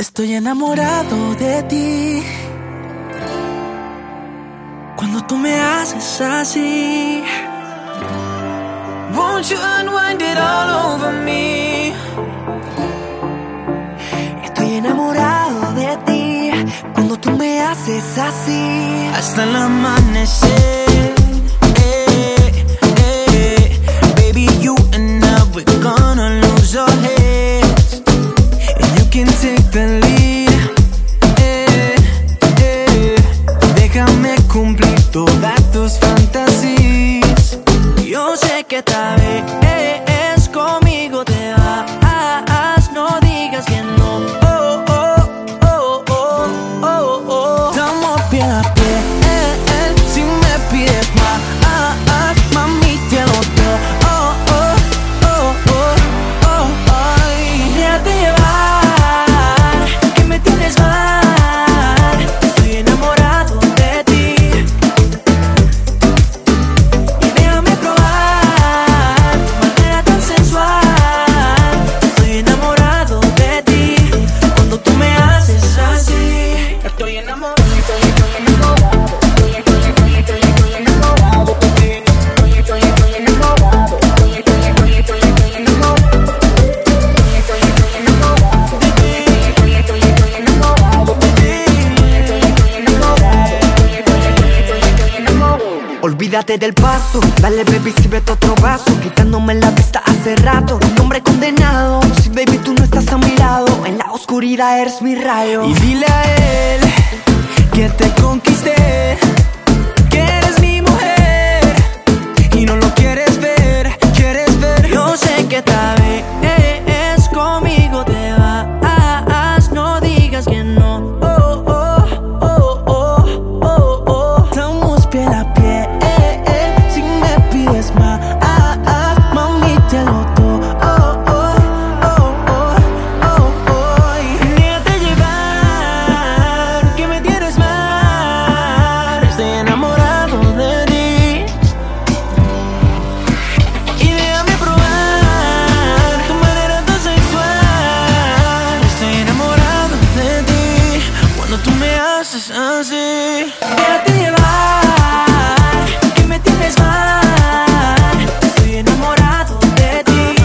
Estoy enamorado de ti. Cuando tú me haces así. Won't you unwind it all over me? Estoy enamorado de ti. Cuando tú me haces así. Hasta el amanecer. Baby, you and I, we're gonna lose our heads. And you can take the lead. Déjame cumplir todas tus fantasías. Yo sé que tal vez conmigo te vas. No digas que no. Estamos piel a piel. Si me pides más, mami, te lo doy. Déjate llevar, que me tienes mal. Estoy enamorado de ti. Y déjame probar tu manera tan sensual. Estoy enamorado de ti. Cuando tú me haces así. Estoy enamorado. Olvídate del paso, dale baby, sírvete otro vaso. Quitándome la vista hace rato, un hombre condenado. Si baby tú no estás a mi lado, en la oscuridad eres mi rayo. Y dile a él que te conquisté, que eres mi mujer. Y no lo quieres ver, quieres ver. Yo sé que tal vez conmigo te vas. No digas que no. Estamos piel a piel. Si me pides más, mami, te lo doy. Déjate llevar, que me tienes mal. Estoy enamorado de ti. Y déjame probar tu manera tan sensual. Estoy enamorado de ti. Cuando tú me haces así. Déjate llevar, que me tienes mal. Estoy enamorado de ti.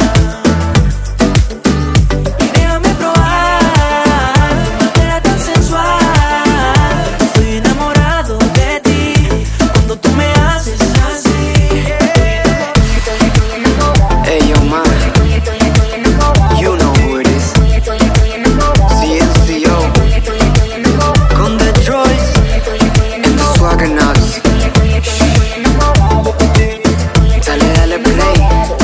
Y déjame probar tu manera tan sensual. Estoy enamorado de ti. Cuando tú me haces así. Hey yo, man, you know who it is. CNCO con The Droids and the Swagger Nuts. Dale play.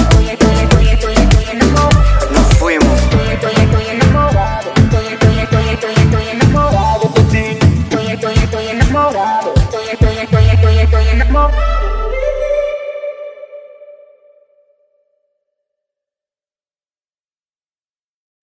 Nos fuimos. Estoy enamorado.